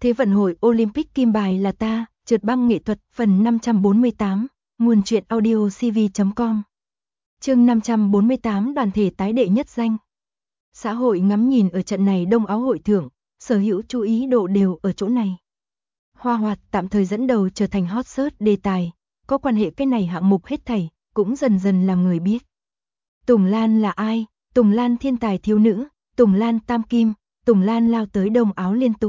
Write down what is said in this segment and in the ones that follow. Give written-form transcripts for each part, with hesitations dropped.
Thế vận hội Olympic kim bài là ta, trượt băng nghệ thuật, phần 548, nguồn truyện audio cv.com. Chương 548 đoàn thể tái đệ nhất danh. Xã hội ngắm nhìn ở trận này đông áo hội thưởng, sở hữu chú ý độ đều ở chỗ này. Hoa Hoạt tạm thời dẫn đầu trở thành hot search đề tài, có quan hệ cái này hạng mục hết thảy, cũng dần dần làm người biết. Tùng Lan là ai? Tùng Lan thiên tài thiếu nữ, Tùng Lan tam kim, Tùng Lan lao tới đông áo liên tục.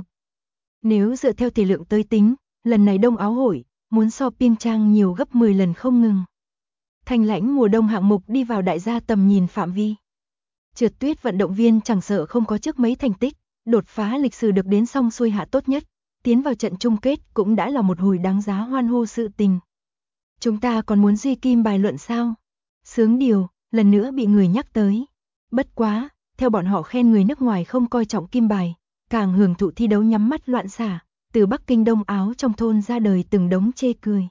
Nếu dựa theo thể lượng tới tính, lần này đông áo hội, muốn so Pyeongchang nhiều gấp 10 lần không ngừng. Thành lãnh mùa đông hạng mục đi vào đại gia tầm nhìn phạm vi. Trượt tuyết vận động viên chẳng sợ không có trước mấy thành tích, đột phá lịch sử được đến song xuôi hạ tốt nhất, tiến vào trận chung kết cũng đã là một hồi đáng giá hoan hô sự tình. Chúng ta còn muốn duy kim bài luận sao? Sướng điều, lần nữa bị người nhắc tới. Bất quá, theo bọn họ khen người nước ngoài không coi trọng kim bài, càng hưởng thụ thi đấu nhắm mắt loạn xả, từ Bắc Kinh đông áo trong thôn ra đời từng đống chê cười.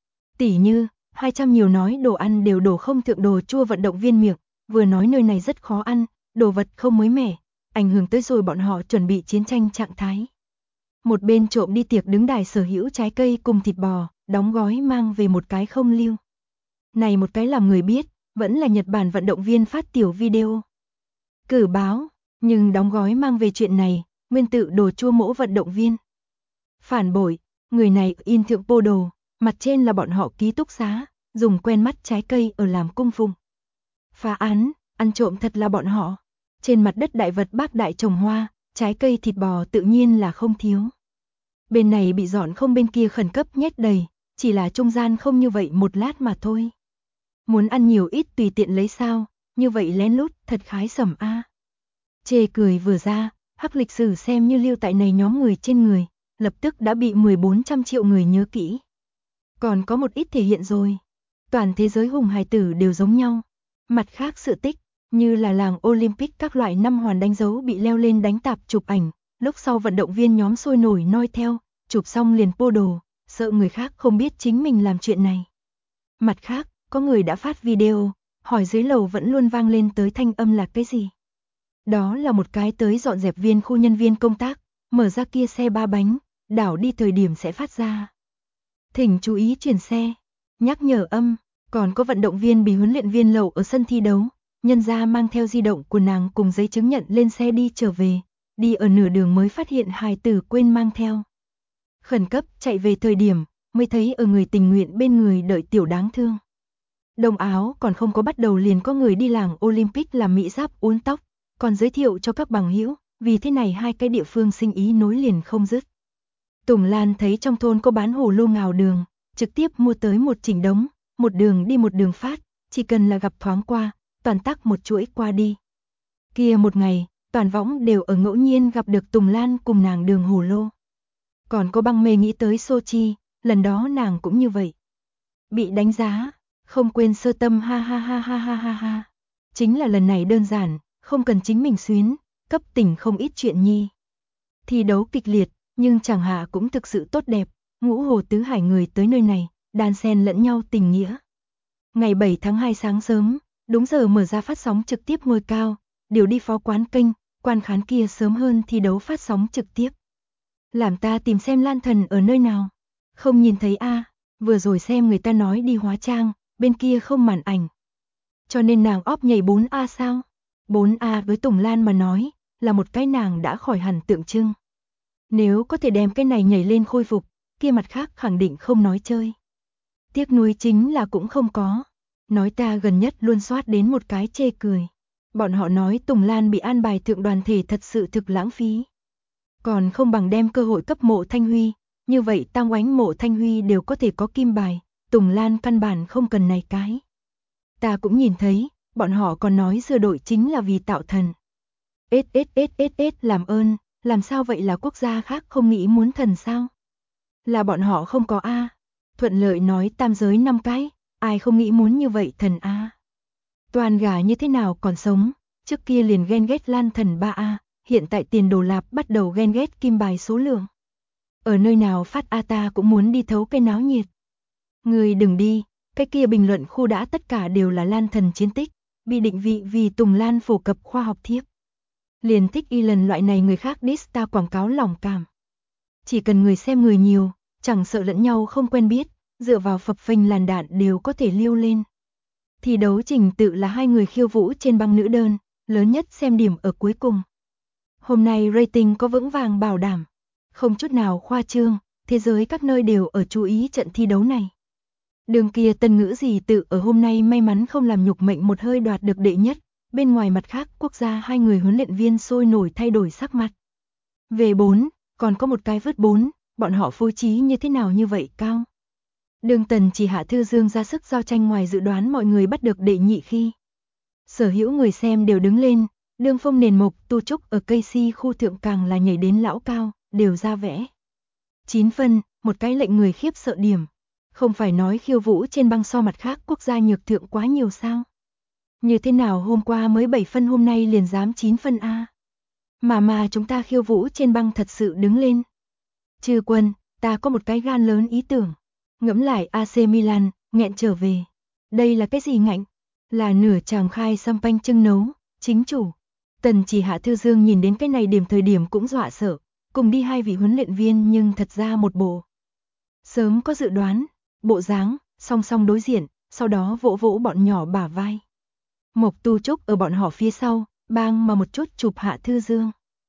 Tỉ như, 200 nhiều nói đồ ăn đều đổ không thượng đồ chua vận động viên miệng, vừa nói nơi này rất khó ăn, đồ vật không mới mẻ, ảnh hưởng tới rồi bọn họ chuẩn bị chiến tranh trạng thái. Một bên trộm đi tiệc đứng đài sở hữu trái cây cùng thịt bò, đóng gói mang về một cái không lưu. Này một cái làm người biết, vẫn là Nhật Bản vận động viên phát tiểu video. Cử báo, nhưng đóng gói mang về chuyện này, nguyên tự đồ chua mỗ vận động viên. Phản bội, người này in thượng pô đồ, mặt trên là bọn họ ký túc xá, dùng quen mắt trái cây ở làm cung phụng. Phá án, ăn trộm thật là bọn họ. Trên mặt đất đại vật bác đại trồng hoa, trái cây thịt bò tự nhiên là không thiếu. Bên này bị dọn không bên kia khẩn cấp nhét đầy, chỉ là trung gian không như vậy một lát mà thôi. Muốn ăn nhiều ít tùy tiện lấy sao, như vậy lén lút thật khái sẩm a. Chê cười vừa ra, hắc lịch sử xem như lưu tại này nhóm người trên người, lập tức đã bị 1400 triệu người nhớ kỹ. Còn có một ít thể hiện rồi. Toàn thế giới hùng hài tử đều giống nhau. Mặt khác sự tích, như là làng Olympic các loại năm hoàn đánh dấu bị leo lên đánh tạp chụp ảnh, lúc sau vận động viên nhóm sôi nổi noi theo, chụp xong liền pô đồ, sợ người khác không biết chính mình làm chuyện này. Mặt khác, có người đã phát video, hỏi dưới lầu vẫn luôn vang lên tới thanh âm là cái gì. Đó là một cái tới dọn dẹp viên khu nhân viên công tác, mở ra kia xe ba bánh, đảo đi thời điểm sẽ phát ra. Thỉnh chú ý chuyển xe, nhắc nhở âm, còn có vận động viên bị huấn luyện viên lậu ở sân thi đấu, nhân ra mang theo di động của nàng cùng giấy chứng nhận lên xe đi trở về, đi ở nửa đường mới phát hiện hài tử quên mang theo. Khẩn cấp chạy về thời điểm, mới thấy ở người tình nguyện bên người đợi tiểu đáng thương. Đông áo còn không có bắt đầu liền có người đi làng Olympic làm mỹ giáp uốn tóc, còn giới thiệu cho các bằng hữu, vì thế này hai cái địa phương sinh ý nối liền không dứt. Tùng Lan thấy trong thôn có bán hồ lô ngào đường, trực tiếp mua tới một chỉnh đống, một đường đi một đường phát, chỉ cần là gặp thoáng qua, toàn tắc một chuỗi qua đi. Kia một ngày, toàn võng đều ở ngẫu nhiên gặp được Tùng Lan cùng nàng đường hồ lô. Còn có băng mê nghĩ tới Sochi, lần đó nàng cũng như vậy. Bị đánh giá, không quên sơ tâm ha ha ha ha ha ha ha. Chính là lần này đơn giản, không cần chính mình xuyến, cấp tỉnh không ít chuyện nhi. Thi đấu kịch liệt, nhưng chẳng hạ cũng thực sự tốt đẹp, ngũ hồ tứ hải người tới nơi này, đan xen lẫn nhau tình nghĩa. Ngày 7 tháng 2 sáng sớm, đúng giờ mở ra phát sóng trực tiếp ngôi cao, điều đi phó quán kênh, quan khán kia sớm hơn thi đấu phát sóng trực tiếp. Làm ta tìm xem Lan Thần ở nơi nào. Không nhìn thấy a, vừa rồi xem người ta nói đi hóa trang, bên kia không màn ảnh. Cho nên nàng óp nhảy 4A sao? 4A với Tùng Lan mà nói, là một cái nàng đã khỏi hẳn tượng trưng. Nếu có thể đem cái này nhảy lên khôi phục, kia mặt khác khẳng định không nói chơi. Tiếc nuối chính là cũng không có. Nói ta gần nhất luôn soát đến một cái chê cười. Bọn họ nói Tùng Lan bị an bài thượng đoàn thể thật sự thực lãng phí. Còn không bằng đem cơ hội cấp Mộ Thanh Huy, như vậy Tang Oánh Mộ Thanh Huy đều có thể có kim bài, Tùng Lan căn bản không cần này cái. Ta cũng nhìn thấy, bọn họ còn nói dừa đội chính là vì tạo thần. Làm ơn, làm sao vậy là quốc gia khác không nghĩ muốn thần sao? Là bọn họ không có a. Thuận lợi nói tam giới 5 cái, ai không nghĩ muốn như vậy thần a. Toàn gà như thế nào còn sống, trước kia liền ghen ghét Lan Thần 3A, hiện tại tiền đồ lạp bắt đầu ghen ghét kim bài số lượng. Ở nơi nào phát a ta cũng muốn đi thấu cái náo nhiệt. Người đừng đi, cái kia bình luận khu đã tất cả đều là Lan Thần chiến tích, bị định vị vì Tùng Lan phổ cập khoa học thiếp. Liền thích y lần loại này người khác diss ta quảng cáo lòng cảm. Chỉ cần người xem người nhiều, chẳng sợ lẫn nhau không quen biết, dựa vào phập phình làn đạn đều có thể liêu lên. Thi đấu trình tự là hai người khiêu vũ trên băng nữ đơn, lớn nhất xem điểm ở cuối cùng. Hôm nay rating có vững vàng bảo đảm, không chút nào khoa trương, thế giới các nơi đều ở chú ý trận thi đấu này. Đường kia Tân Ngữ Gì Tự ở hôm nay may mắn không làm nhục mệnh một hơi đoạt được đệ nhất, bên ngoài mặt khác quốc gia hai người huấn luyện viên sôi nổi thay đổi sắc mặt. Về 4, còn có một cái vứt 4, bọn họ phối trí như thế nào như vậy cao? Đường Tần chỉ Hạ Thư Dương ra sức giao tranh ngoài dự đoán mọi người bắt được đệ nhị khi. Sở hữu người xem đều đứng lên, Đường Phong nền mộc Tu Trúc ở cây si khu thượng càng là nhảy đến lão cao, đều ra vẽ. 9 phân, một cái lệnh người khiếp sợ điểm. Không phải nói khiêu vũ trên băng so mặt khác quốc gia nhược thượng quá nhiều sao? Như thế nào hôm qua mới 7 phân hôm nay liền dám 9 phân a? Mà chúng ta khiêu vũ trên băng thật sự đứng lên. Trừ Quân, ta có một cái gan lớn ý tưởng. Ngẫm lại AC Milan, nghẹn trở về. Đây là cái gì ngạnh? Là nửa chàng khai champagne trưng nấu, chính chủ. Tần chỉ Hạ Thư Dương nhìn đến cái này thời điểm cũng dọa sợ, cùng đi hai vị huấn luyện viên nhưng thật ra một bộ. Sớm có dự đoán, bộ dáng, song song đối diện, sau đó vỗ vỗ bọn nhỏ bả vai. Mộc Tu Trúc ở bọn họ phía sau, bang mà một chút chụp Hạ Thư Dương.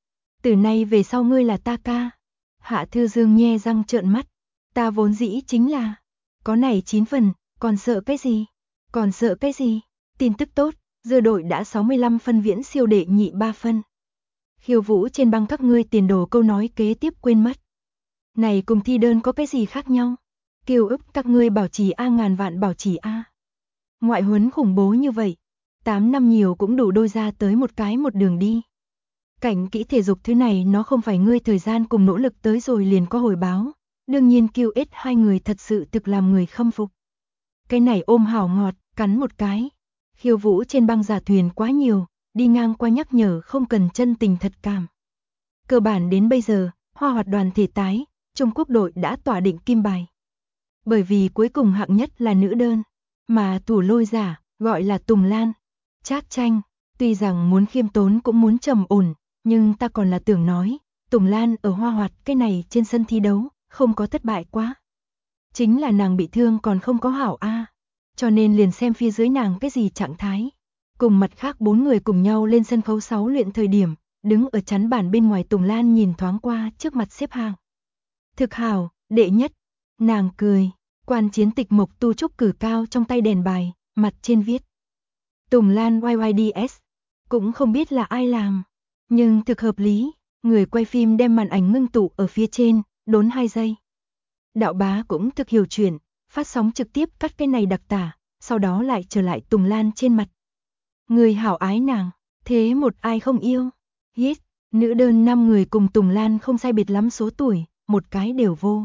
Từ nay về sau ngươi là ta ca. Hạ Thư Dương nhe răng trợn mắt. Ta vốn dĩ chính là, có này 9 phần, còn sợ cái gì? Còn sợ cái gì? Tin tức tốt, dưa đội đã 65 phân viễn siêu đệ nhị 3 phân. Khiêu vũ trên băng các ngươi tiền đồ câu nói kế tiếp quên mất. Này cùng thi đơn có cái gì khác nhau? Kiều ức các ngươi bảo trì A ngàn vạn bảo trì A. Ngoại huấn khủng bố như vậy, 8 năm nhiều cũng đủ đôi ra tới một cái một đường đi. Cảnh kỹ thể dục thứ này nó không phải ngươi thời gian cùng nỗ lực tới rồi liền có hồi báo. Đương nhiên QS hai người thật sự thực làm người khâm phục. Cái này ôm hảo ngọt, cắn một cái. Khiêu vũ trên băng giả thuyền quá nhiều, đi ngang qua nhắc nhở không cần chân tình thật cảm. Cơ bản đến bây giờ, hoa hoạt đoàn thể tái, Trung Quốc đội đã tỏa định kim bài. Bởi vì cuối cùng hạng nhất là nữ đơn, mà thủ lôi giả, gọi là Tùng Lan. Trác Tranh, tuy rằng muốn khiêm tốn cũng muốn trầm ổn, nhưng ta còn là tưởng nói, Tùng Lan ở hoa hoạt cái này trên sân thi đấu, không có thất bại quá. Chính là nàng bị thương còn không có hảo a, cho nên liền xem phía dưới nàng cái gì trạng thái. Cùng mặt khác 4 người cùng nhau lên sân khấu 6 luyện thời điểm, đứng ở chắn bản bên ngoài Tùng Lan nhìn thoáng qua trước mặt xếp hàng. Thực hảo, đệ nhất. Nàng cười, quan chiến tịch Mộc Tu Trúc cử cao trong tay đèn bài, mặt trên viết. Tùng Lan YYDS, cũng không biết là ai làm, nhưng thực hợp lý, người quay phim đem màn ảnh ngưng tụ ở phía trên, đốn 2 giây. Đạo bá cũng thực hiểu chuyện, phát sóng trực tiếp cắt cái này đặc tả, sau đó lại trở lại Tùng Lan trên mặt. Người hảo ái nàng, thế một ai không yêu. Hít, nữ đơn 5 người cùng Tùng Lan không sai biệt lắm số tuổi, một cái đều vô.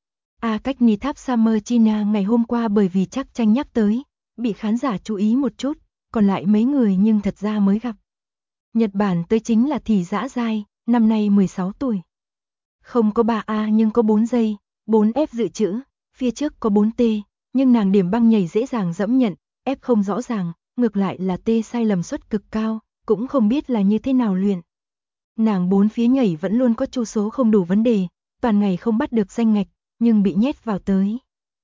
Cách ni tháp Summer China ngày hôm qua bởi vì Trác Tranh nhắc tới, bị khán giả chú ý một chút, còn lại mấy người nhưng thật ra mới gặp. Nhật Bản tới chính là Thì Dã Giai, năm nay 16 tuổi. Không có 3A nhưng có 4 giây, 4F dự trữ, phía trước có 4T, nhưng nàng điểm băng nhảy dễ dàng dẫm nhận, F không rõ ràng, ngược lại là T sai lầm suất cực cao, cũng không biết là như thế nào luyện. Nàng 4 phía nhảy vẫn luôn có chu số không đủ vấn đề, toàn ngày không bắt được danh ngạch, nhưng bị nhét vào tới.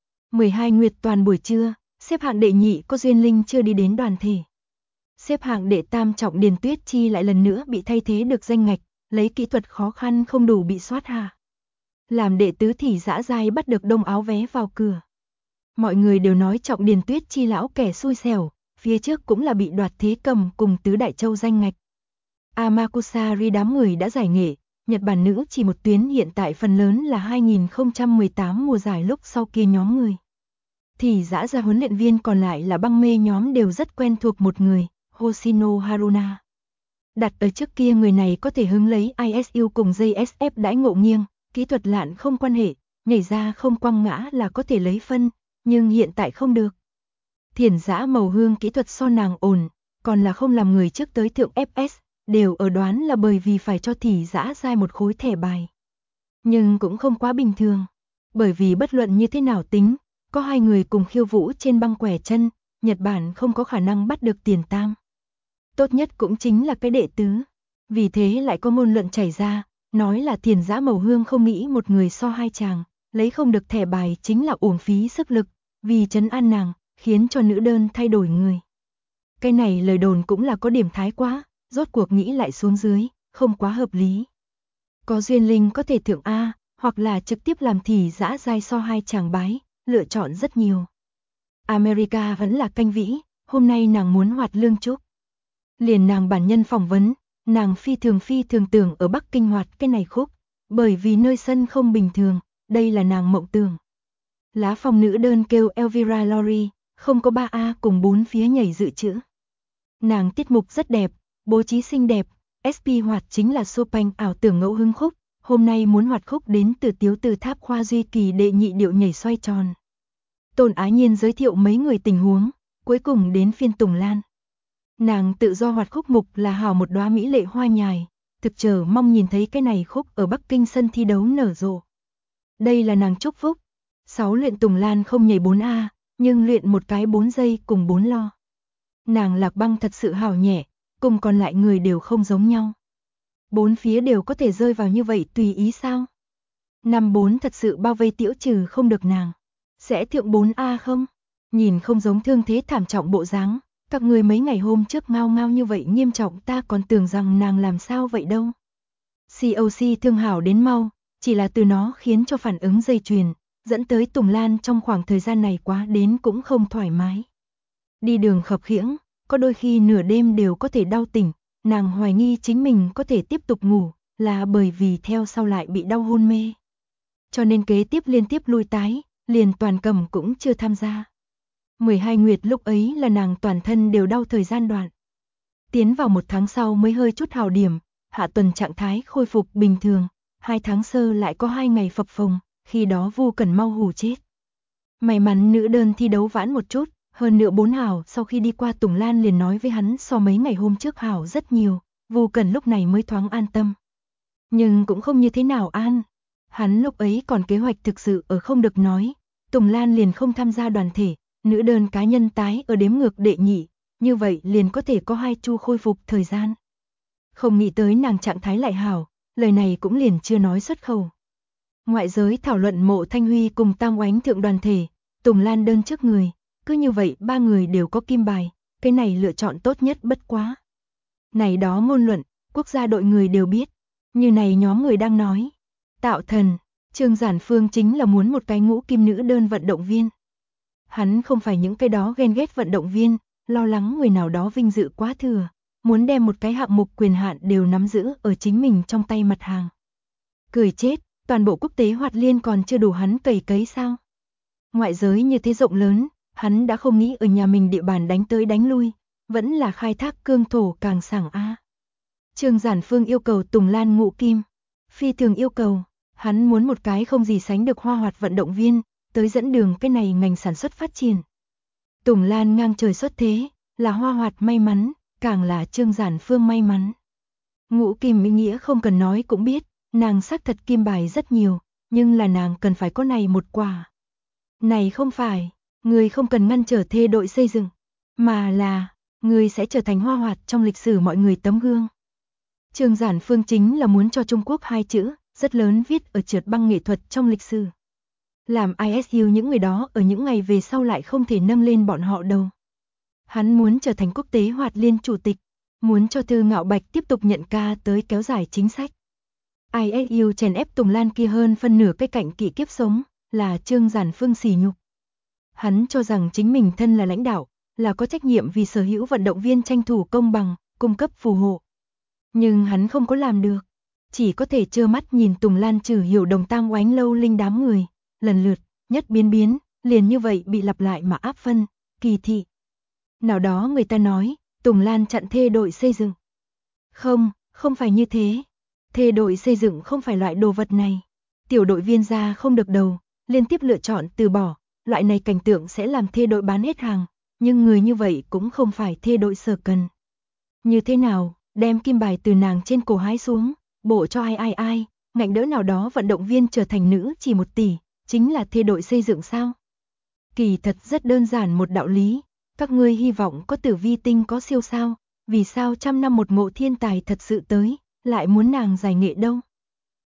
12 nguyệt toàn buổi trưa, xếp hạng đệ nhị có Duyên Linh chưa đi đến đoàn thể. Xếp hạng đệ tam Trọng Điền Tuyết Chi lại lần nữa bị thay thế được danh ngạch, lấy kỹ thuật khó khăn không đủ bị soát hạ. Làm đệ tứ Thì Dã Giai bắt được đông áo vé vào cửa. Mọi người đều nói Trọng Điền Tuyết Chi lão kẻ xui xẻo, phía trước cũng là bị đoạt thế cầm cùng tứ đại châu danh ngạch. Amakusari đám người đã giải nghệ, Nhật Bản nữ chỉ một tuyến hiện tại phần lớn là 2018 mùa giải lúc sau kia nhóm người. Thì Dã Giai huấn luyện viên còn lại là băng mê nhóm đều rất quen thuộc một người, Hoshino Haruna. Đặt ở trước kia người này có thể hứng lấy ISU cùng JSF đãi ngộ nghiêng, kỹ thuật lạn không quan hệ, nhảy ra không quăng ngã là có thể lấy phân, nhưng hiện tại không được. Thiển Dã Màu Hương kỹ thuật so nàng ổn, còn là không làm người trước tới thượng FS, đều ở đoán là bởi vì phải cho Thì Dã Giai một khối thẻ bài. Nhưng cũng không quá bình thường, bởi vì bất luận như thế nào tính, có 2 người cùng khiêu vũ trên băng quẻ chân, Nhật Bản không có khả năng bắt được tiền tam. Tốt nhất cũng chính là cái đệ tứ. Vì thế lại có ngôn luận chảy ra, nói là Thiền Dã Mầu Hương không nghĩ một người so hai chàng, lấy không được thẻ bài chính là uổng phí sức lực, vì trấn an nàng, khiến cho nữ đơn thay đổi người. Cái này lời đồn cũng là có điểm thái quá, rốt cuộc nghĩ lại xuống dưới, không quá hợp lý. Có duyên linh có thể thượng A, hoặc là trực tiếp làm thì dã giai so hai chàng bái, lựa chọn rất nhiều. America vẫn là canh vĩ, hôm nay nàng muốn hoạt lương trúc. Liền nàng bản nhân phỏng vấn, nàng phi thường tưởng ở Bắc Kinh hoạt cái này khúc, bởi vì nơi sân không bình thường, đây là nàng mộng tưởng. Lá phong nữ đơn kêu Elvira Lori, không có 3A cùng 4 phía nhảy dự trữ. Nàng tiết mục rất đẹp, bố trí xinh đẹp, SP hoạt chính là Chopin ảo tưởng ngẫu hứng khúc, hôm nay muốn hoạt khúc đến từ Tiếu Từ Tháp Khoa Duy Kỳ đệ nhị điệu nhảy xoay tròn. Tôn Ái Nhiên giới thiệu mấy người tình huống, cuối cùng đến phiên Tùng Lan. Nàng tự do hoạt khúc mục là hào một đóa mỹ lệ hoa nhài, thực chờ mong nhìn thấy cái này khúc ở Bắc Kinh sân thi đấu nở rộ. Đây là nàng chúc phúc. 6 luyện Tùng Lan không nhảy 4A, nhưng luyện một cái 4 giây cùng 4 lo. Nàng Lạc Băng thật sự hào nhẹ, cùng còn lại người đều không giống nhau. 4 phía đều có thể rơi vào như vậy tùy ý sao? 5-4 thật sự bao vây Tiễu Trừ không được nàng. Sẽ thượng 4A không? Nhìn không giống thương thế thảm trọng bộ dáng, các người mấy ngày hôm trước ngao ngao như vậy nghiêm trọng, ta còn tưởng rằng nàng làm sao vậy đâu. COC thương hảo đến mau, chỉ là từ nó khiến cho phản ứng dây chuyền, dẫn tới Tùng Lan trong khoảng thời gian này quá đến cũng không thoải mái. Đi đường khập khiễng, có đôi khi nửa đêm đều có thể đau tỉnh, nàng hoài nghi chính mình có thể tiếp tục ngủ, là bởi vì theo sau lại bị đau hôn mê. Cho nên kế tiếp liên tiếp lui tái, liền Toàn Cầm cũng chưa tham gia. 12 nguyệt lúc ấy là nàng toàn thân đều đau thời gian đoạn. Tiến vào 1 tháng sau mới hơi chút hào điểm, hạ tuần trạng thái khôi phục bình thường, 2 tháng sơ lại có 2 ngày phập phồng, khi đó Vu Cẩn mau hù chết. May mắn nữ đơn thi đấu vãn một chút, hơn nữa 4 hào sau khi đi qua Tùng Lan liền nói với hắn so mấy ngày hôm trước hào rất nhiều, Vu Cẩn lúc này mới thoáng an tâm. Nhưng cũng không như thế nào an, hắn lúc ấy còn kế hoạch thực sự ở không được nói, Tùng Lan liền không tham gia đoàn thể, nữ đơn cá nhân tái ở đếm ngược đệ nhị, như vậy liền có thể có 2 chu khôi phục thời gian. Không nghĩ tới nàng trạng thái lại hảo, lời này cũng liền chưa nói xuất khẩu. Ngoại giới thảo luận Mộ Thanh Huy cùng Tam Oánh thượng đoàn thể, Tùng Lan đơn trước người, cứ như vậy 3 người đều có kim bài, cái này lựa chọn tốt nhất bất quá. Này đó ngôn luận, quốc gia đội người đều biết, như này nhóm người đang nói. Tạo thần, Trương Giản Phương chính là muốn một cái ngũ kim nữ đơn vận động viên. Hắn không phải những cái đó ghen ghét vận động viên, lo lắng người nào đó vinh dự quá thừa, muốn đem một cái hạng mục quyền hạn đều nắm giữ ở chính mình trong tay mặt hàng. Cười chết, toàn bộ quốc tế hoạt liên còn chưa đủ hắn cày cấy sao? Ngoại giới như thế rộng lớn, hắn đã không nghĩ ở nhà mình địa bàn đánh tới đánh lui, vẫn là khai thác cương thổ càng sảng a. Trương Giản Phương yêu cầu Tùng Lan ngũ kim, phi thường yêu cầu, hắn muốn một cái không gì sánh được hoa hoạt vận động viên, tới dẫn đường cái này ngành sản xuất phát triển. Tùng Lan ngang trời xuất thế, là hoa hoạt may mắn, càng là Trương Giản Phương may mắn. Ngũ kim ý nghĩa không cần nói cũng biết, nàng xác thật kim bài rất nhiều, nhưng là nàng cần phải có này một quả. Này không phải, người không cần ngăn trở thê đội xây dựng, mà là, người sẽ trở thành hoa hoạt trong lịch sử mọi người tấm gương. Trương Giản Phương chính là muốn cho Trung Quốc 2 chữ, rất lớn viết ở trượt băng nghệ thuật trong lịch sử. Làm ISU những người đó ở những ngày về sau lại không thể nâng lên bọn họ đâu. Hắn muốn trở thành quốc tế hoạt liên chủ tịch, muốn cho Thư Ngạo Bạch tiếp tục nhận ca tới kéo dài chính sách. ISU chèn ép Tùng Lan kia hơn phân nửa cái cạnh kỷ kiếp sống, là Trương Giản Phương sỉ nhục. Hắn cho rằng chính mình thân là lãnh đạo, là có trách nhiệm vì sở hữu vận động viên tranh thủ công bằng, cung cấp phù hộ. Nhưng hắn không có làm được, chỉ có thể trơ mắt nhìn Tùng Lan trừ hiểu đồng Tam Oánh lâu linh đám người, lần lượt, nhất biến, liền như vậy bị lặp lại mà áp phân, kỳ thị. Nào đó người ta nói, Tùng Lan chặn thê đội xây dựng. Không, không phải như thế. Thê đội xây dựng không phải loại đồ vật này. Tiểu đội viên ra không được đầu, liên tiếp lựa chọn từ bỏ, loại này cảnh tượng sẽ làm thê đội bán hết hàng, nhưng người như vậy cũng không phải thê đội sở cần. Như thế nào, đem kim bài từ nàng trên cổ hái xuống, bổ cho ai, ngạnh đỡ nào đó vận động viên trở thành nữ chỉ 1 tỷ, chính là thê đội xây dựng sao? Kỳ thật rất đơn giản một đạo lý, các ngươi hy vọng có Tử Vi tinh có siêu sao, vì sao trăm năm một ngộ thiên tài thật sự tới, lại muốn nàng giải nghệ đâu?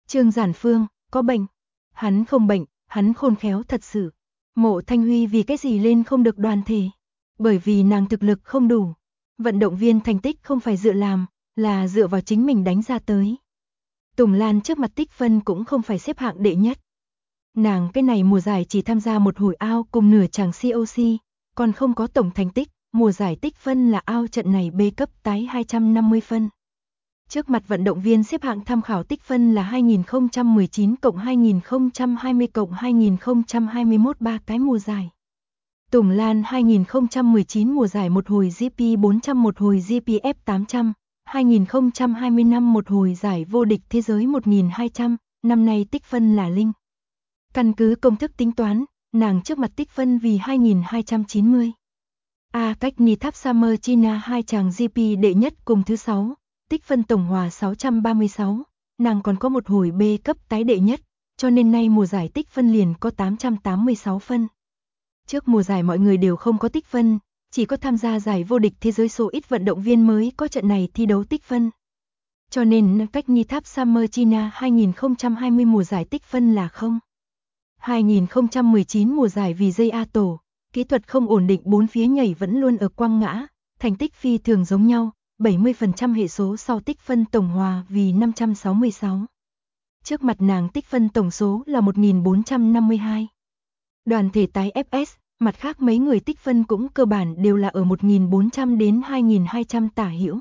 Trương Giản Phương, có bệnh. Hắn không bệnh, hắn khôn khéo thật sự. Mộ Thanh Huy vì cái gì lên không được đoàn thể? Bởi vì nàng thực lực không đủ. Vận động viên thành tích không phải dựa làm, là dựa vào chính mình đánh ra tới. Tùng Lan trước mặt tích phân cũng không phải xếp hạng đệ nhất. Nàng cái này mùa giải chỉ tham gia một hồi ao cùng nửa chàng COC, còn không có tổng thành tích, mùa giải tích phân là ao trận này B cấp tái 250 phân. Trước mặt vận động viên xếp hạng tham khảo tích phân là 2019 cộng 2020 cộng 2021 3 cái mùa giải. Tùng Lan 2019 mùa giải một hồi GP 400 một hồi GPF 800, 2025 một hồi giải vô địch thế giới 1200, năm nay tích phân là linh. Căn cứ công thức tính toán, nàng trước mặt tích phân vì 2290. Cách Nithap Summer China hai chàng GP đệ nhất cùng thứ 6, tích phân tổng hòa 636, nàng còn có một hồi B cấp tái đệ nhất, cho nên nay mùa giải tích phân liền có 886 phân. Trước mùa giải mọi người đều không có tích phân, chỉ có tham gia giải vô địch thế giới số ít vận động viên mới có trận này thi đấu tích phân. Cho nên cách Nithap Summer China 2020 mùa giải tích phân là 0. 2019 mùa giải vì dây A tổ, kỹ thuật không ổn định bốn phía nhảy vẫn luôn ở quăng ngã, thành tích phi thường giống nhau, 70% hệ số sau tích phân tổng hòa vì 566. Trước mặt nàng tích phân tổng số là 1452. Đoàn thể tái FS, mặt khác mấy người tích phân cũng cơ bản đều là ở 1400 đến 2200 tả hữu.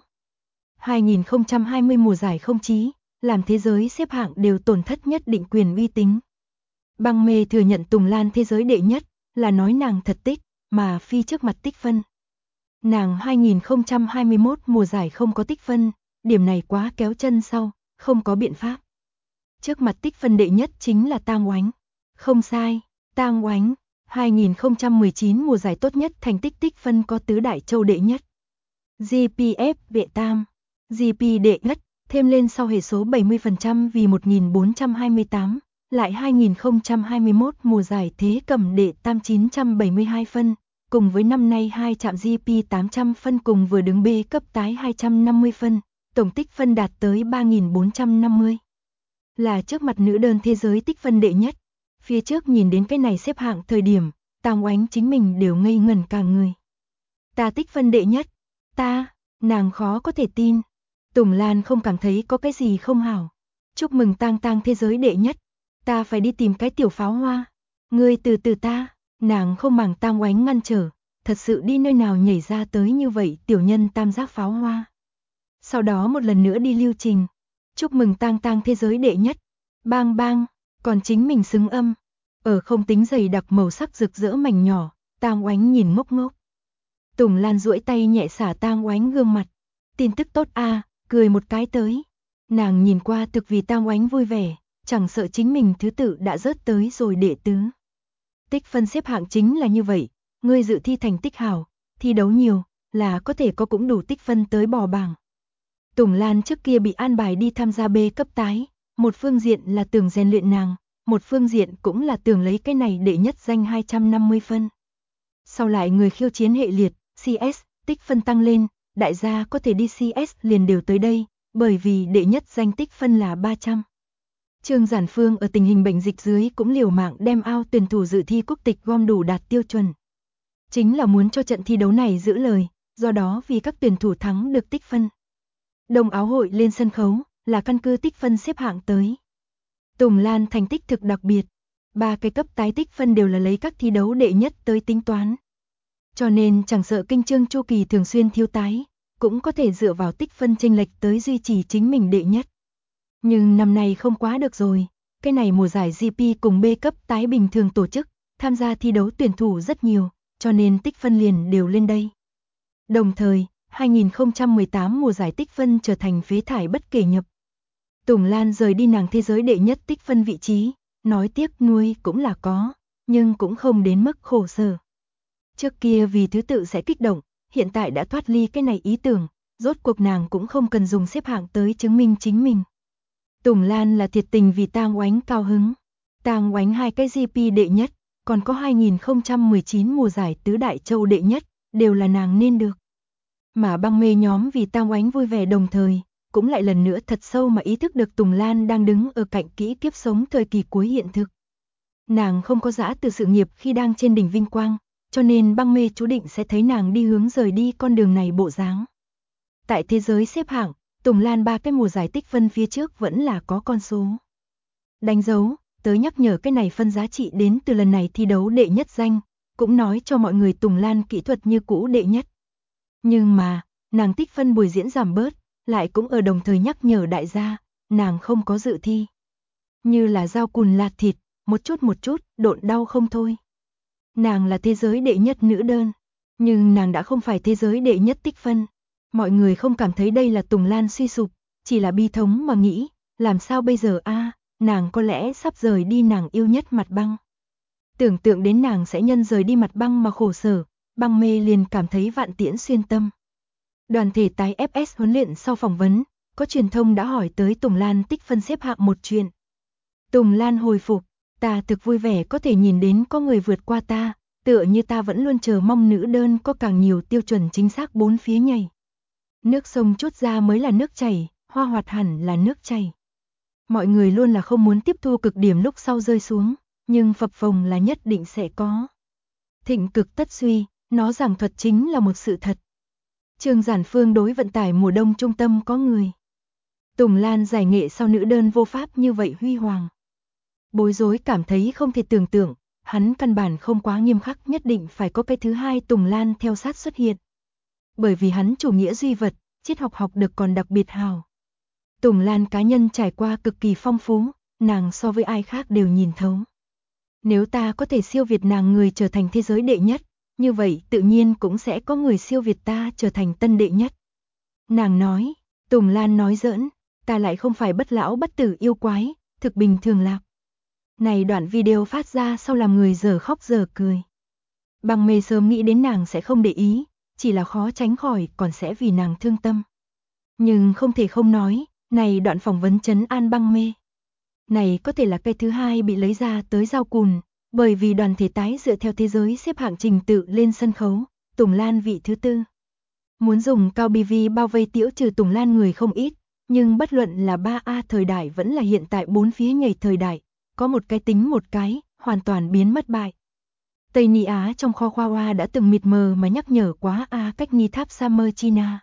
2020 mùa giải không chí, làm thế giới xếp hạng đều tổn thất nhất định quyền uy tín. Băng Mê thừa nhận Tùng Lan thế giới đệ nhất, là nói nàng thật tích, mà phi trước mặt tích phân. Nàng 2021 mùa giải không có tích phân, điểm này quá kéo chân sau, không có biện pháp. Trước mặt tích phân đệ nhất chính là Tang Oánh. Không sai, Tang Oánh, 2019 mùa giải tốt nhất thành tích phân có tứ đại châu đệ nhất. GPF đệ tam, GP đệ nhất, thêm lên sau hệ số 70% vì 1428, lại 2021 mùa giải thế cầm đệ tam 972 phân, cùng với năm nay 2 chạm GP 800 phân cùng vừa đứng B cấp tái 250 phân, tổng tích phân đạt tới 3450. Là trước mặt nữ đơn thế giới tích phân đệ nhất. Phía trước nhìn đến cái này xếp hạng thời điểm, Tang Oánh chính mình đều ngây ngẩn cả người. Ta tích phân đệ nhất, nàng khó có thể tin. Tùng Lan không cảm thấy có cái gì không hảo. Chúc mừng Tang thế giới đệ nhất, ta phải đi tìm cái tiểu pháo hoa. Ngươi từ từ ta, nàng không màng Tang Oánh ngăn trở, thật sự đi nơi nào nhảy ra tới như vậy tiểu nhân tam giác pháo hoa. Sau đó một lần nữa đi lưu trình. Chúc mừng Tang thế giới đệ nhất, bang bang. Còn chính mình xứng âm, ở không tính dày đặc màu sắc rực rỡ mảnh nhỏ, Tang Oánh nhìn ngốc ngốc. Tùng Lan duỗi tay nhẹ xả Tang Oánh gương mặt. Tin tức tốt cười một cái tới. Nàng nhìn qua thực vì Tang Oánh vui vẻ, chẳng sợ chính mình thứ tự đã rớt tới rồi đệ tứ. Tích phân xếp hạng chính là như vậy, ngươi dự thi thành tích hảo, thi đấu nhiều, là có thể có cũng đủ tích phân tới bò bảng. Tùng Lan trước kia bị an bài đi tham gia B cấp tái. Một phương diện là tưởng rèn luyện nàng, một phương diện cũng là tưởng lấy cái này đệ nhất danh 250 phân. Sau lại người khiêu chiến hệ liệt, CS, tích phân tăng lên, đại gia có thể đi CS liền đều tới đây, bởi vì đệ nhất danh tích phân là 300. Trương Giản Phương ở tình hình bệnh dịch dưới cũng liều mạng đem ao tuyển thủ dự thi quốc tịch gom đủ đạt tiêu chuẩn. Chính là muốn cho trận thi đấu này giữ lời, do đó vì các tuyển thủ thắng được tích phân. Đông áo hội lên sân khấu, là căn cứ tích phân xếp hạng tới. Tùng Lan thành tích thực đặc biệt, 3 cái cấp tái tích phân đều là lấy các thi đấu đệ nhất tới tính toán. Cho nên chẳng sợ kinh chương chu kỳ thường xuyên thiếu tái, cũng có thể dựa vào tích phân chênh lệch tới duy trì chính mình đệ nhất. Nhưng năm nay không quá được rồi, cái này mùa giải GP cùng B cấp tái bình thường tổ chức, tham gia thi đấu tuyển thủ rất nhiều, cho nên tích phân liền đều lên đây. Đồng thời, 2018 mùa giải tích phân trở thành phế thải bất kể nhập. Tùng Lan rời đi nàng thế giới đệ nhất tích phân vị trí, nói tiếc nuối cũng là có, nhưng cũng không đến mức khổ sở. Trước kia vì thứ tự sẽ kích động, hiện tại đã thoát ly cái này ý tưởng, rốt cuộc nàng cũng không cần dùng xếp hạng tới chứng minh chính mình. Tùng Lan là thiệt tình vì Tang Oánh cao hứng. Tang Oánh 2 cái GP đệ nhất, còn có 2019 mùa giải tứ đại châu đệ nhất, đều là nàng nên được. Mà Băng Mê nhóm vì Tang Oánh vui vẻ đồng thời, cũng lại lần nữa thật sâu mà ý thức được Tùng Lan đang đứng ở cạnh kỹ kiếp sống thời kỳ cuối hiện thực. Nàng không có giã từ sự nghiệp khi đang trên đỉnh vinh quang, cho nên băng mê chú định sẽ thấy nàng đi hướng rời đi con đường này bộ dáng. Tại thế giới xếp hạng, Tùng Lan 3 cái mùa giải tích phân phía trước vẫn là có con số đánh dấu, tới nhắc nhở cái này phân giá trị đến từ lần này thi đấu đệ nhất danh, cũng nói cho mọi người Tùng Lan kỹ thuật như cũ đệ nhất. Nhưng mà, nàng tích phân buổi diễn giảm bớt, lại cũng ở đồng thời nhắc nhở đại gia, nàng không có dự thi. Như là dao cùn lạt thịt, một chút, độn đau không thôi. Nàng là thế giới đệ nhất nữ đơn, nhưng nàng đã không phải thế giới đệ nhất tích phân. Mọi người không cảm thấy đây là Tùng Lan suy sụp, chỉ là bi thống mà nghĩ, làm sao bây giờ a, nàng có lẽ sắp rời đi nàng yêu nhất mặt băng. Tưởng tượng đến nàng sẽ nhân rời đi mặt băng mà khổ sở, băng mê liền cảm thấy vạn tiễn xuyên tâm. Đoàn thể tái FS huấn luyện sau phỏng vấn, có truyền thông đã hỏi tới Tùng Lan tích phân xếp hạng một chuyện. Tùng Lan hồi phục, ta thực vui vẻ có thể nhìn đến có người vượt qua ta, tựa như ta vẫn luôn chờ mong nữ đơn có càng nhiều tiêu chuẩn chính xác bốn phía nhảy. Nước sông trút ra mới là nước chảy, hoa hoạt hẳn là nước chảy. Mọi người luôn là không muốn tiếp thu cực điểm lúc sau rơi xuống, nhưng phập phồng là nhất định sẽ có. Thịnh cực tất suy, nó giảng thuật chính là một sự thật. Trương Giản Phương đối vận tải mùa đông trung tâm có người. Tùng Lan giải nghệ sau nữ đơn vô pháp như vậy huy hoàng. Bối rối cảm thấy không thể tưởng tượng, hắn căn bản không quá nghiêm khắc nhất định phải có cái thứ hai Tùng Lan theo sát xuất hiện. Bởi vì hắn chủ nghĩa duy vật, triết học học được còn đặc biệt hào. Tùng Lan cá nhân trải qua cực kỳ phong phú, nàng so với ai khác đều nhìn thấu. Nếu ta có thể siêu việt nàng người trở thành thế giới đệ nhất, như vậy tự nhiên cũng sẽ có người siêu việt ta trở thành tân đệ nhất. Nàng nói, Tùng Lan nói giỡn, ta lại không phải bất lão bất tử yêu quái, thực bình thường lạc. Này đoạn video phát ra sau làm người giờ khóc giờ cười. Băng mê sớm nghĩ đến nàng sẽ không để ý, chỉ là khó tránh khỏi còn sẽ vì nàng thương tâm. Nhưng không thể không nói, này đoạn phỏng vấn trấn an băng mê. Này có thể là cái thứ hai bị lấy ra tới dao cùn, bởi vì đoàn thể tái dựa theo thế giới xếp hạng trình tự lên sân khấu, Tùng Lan vị thứ tư. Muốn dùng cao BV bao vây tiễu trừ Tùng Lan người không ít, nhưng bất luận là 3A thời đại vẫn là hiện tại bốn phía nhảy thời đại, có một cái tính một cái, hoàn toàn biến mất bại. Tây Ni Á trong kho khoa hoa đã từng mịt mờ mà nhắc nhở quá A cách nghi tháp Summer China.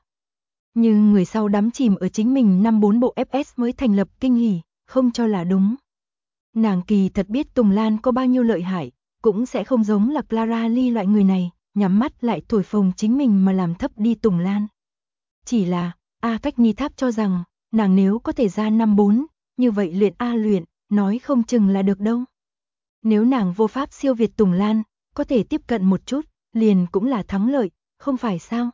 Nhưng người sau đắm chìm ở chính mình 5-4 bộ FS mới thành lập kinh hỉ, không cho là đúng. Nàng kỳ thật biết Tùng Lan có bao nhiêu lợi hại, cũng sẽ không giống là Clara Lee loại người này, nhắm mắt lại thổi phồng chính mình mà làm thấp đi Tùng Lan. Chỉ là, A cách nghi tháp cho rằng, nàng nếu có thể ra 5-4, như vậy luyện A luyện, nói không chừng là được đâu. Nếu nàng vô pháp siêu việt Tùng Lan, có thể tiếp cận một chút, liền cũng là thắng lợi, không phải sao?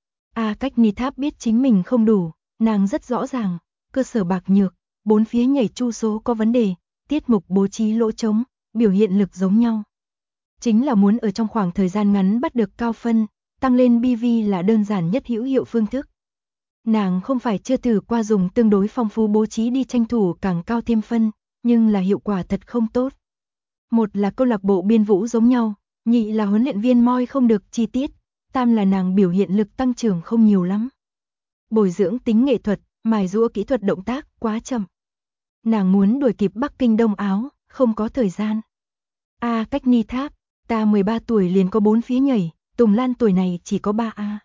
A cách ni tháp biết chính mình không đủ, nàng rất rõ ràng, cơ sở bạc nhược, bốn phía nhảy chu số có vấn đề, tiết mục bố trí lỗ trống, biểu hiện lực giống nhau. Chính là muốn ở trong khoảng thời gian ngắn bắt được cao phân, tăng lên BV là đơn giản nhất hữu hiệu phương thức. Nàng không phải chưa thử qua dùng tương đối phong phú bố trí đi tranh thủ càng cao thêm phân, nhưng là hiệu quả thật không tốt. Một là câu lạc bộ biên vũ giống nhau, nhị là huấn luyện viên moi không được chi tiết, tam là nàng biểu hiện lực tăng trưởng không nhiều lắm. Bồi dưỡng tính nghệ thuật, mài giũa kỹ thuật động tác quá chậm. Nàng muốn đuổi kịp Bắc Kinh Đông Áo, không có thời gian. A cách ni tháp, ta 13 tuổi liền có 4 phía nhảy, Tùng Lan tuổi này chỉ có 3A.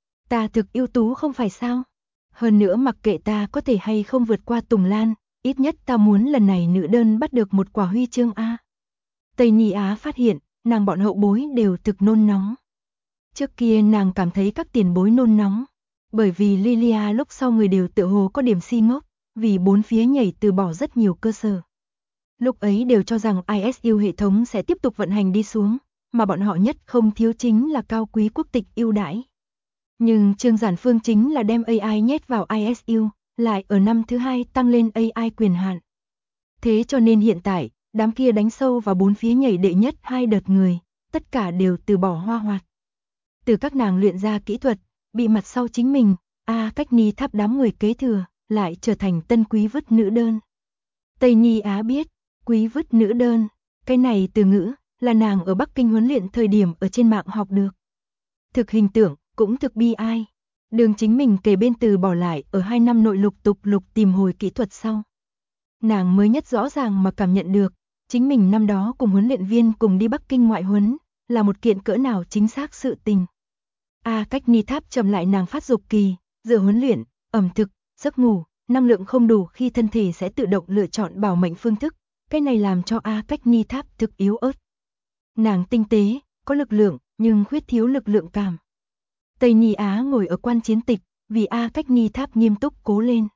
Ta thực ưu tú không phải sao? Hơn nữa mặc kệ ta có thể hay không vượt qua Tùng Lan, ít nhất ta muốn lần này nữ đơn bắt được một quả huy chương A. Tây Ni Á phát hiện, nàng bọn hậu bối đều thực nôn nóng. Trước kia nàng cảm thấy các tiền bối nôn nóng, bởi vì Lilia lúc sau người đều tự hồ có điểm si ngốc, vì bốn phía nhảy từ bỏ rất nhiều cơ sở. Lúc ấy đều cho rằng ISU hệ thống sẽ tiếp tục vận hành đi xuống, mà bọn họ nhất không thiếu chính là cao quý quốc tịch ưu đãi. Nhưng Trương Giản Phương chính là đem AI nhét vào ISU, lại ở năm thứ hai tăng lên AI quyền hạn. Thế cho nên hiện tại, đám kia đánh sâu vào bốn phía nhảy đệ nhất hai đợt người, tất cả đều từ bỏ hoa hoạt. Từ các nàng luyện ra kỹ thuật, bị mặt sau chính mình, A cách ni tháp đám người kế thừa, lại trở thành tân quý vứt nữ đơn. Tây Ni Á biết, quý vứt nữ đơn, cái này từ ngữ, là nàng ở Bắc Kinh huấn luyện thời điểm ở trên mạng học được. Thực hình tượng, cũng thực bi ai. Đường Chính Mình kề bên từ bỏ lại ở 2 năm nội lục tìm hồi kỹ thuật sau. Nàng mới nhất rõ ràng mà cảm nhận được, chính mình năm đó cùng huấn luyện viên cùng đi Bắc Kinh ngoại huấn, là một kiện cỡ nào chính xác sự tình. Cách Ni Tháp chậm lại nàng phát dục kỳ, dựa huấn luyện, ẩm thực, giấc ngủ, năng lượng không đủ khi thân thể sẽ tự động lựa chọn bảo mệnh phương thức, cái này làm cho Cách Ni Tháp thực yếu ớt. Nàng tinh tế, có lực lượng, nhưng khuyết thiếu lực lượng cảm. Tây Nhi Á ngồi ở quan chiến tịch, vì Cách Ni Tháp nghiêm túc cố lên.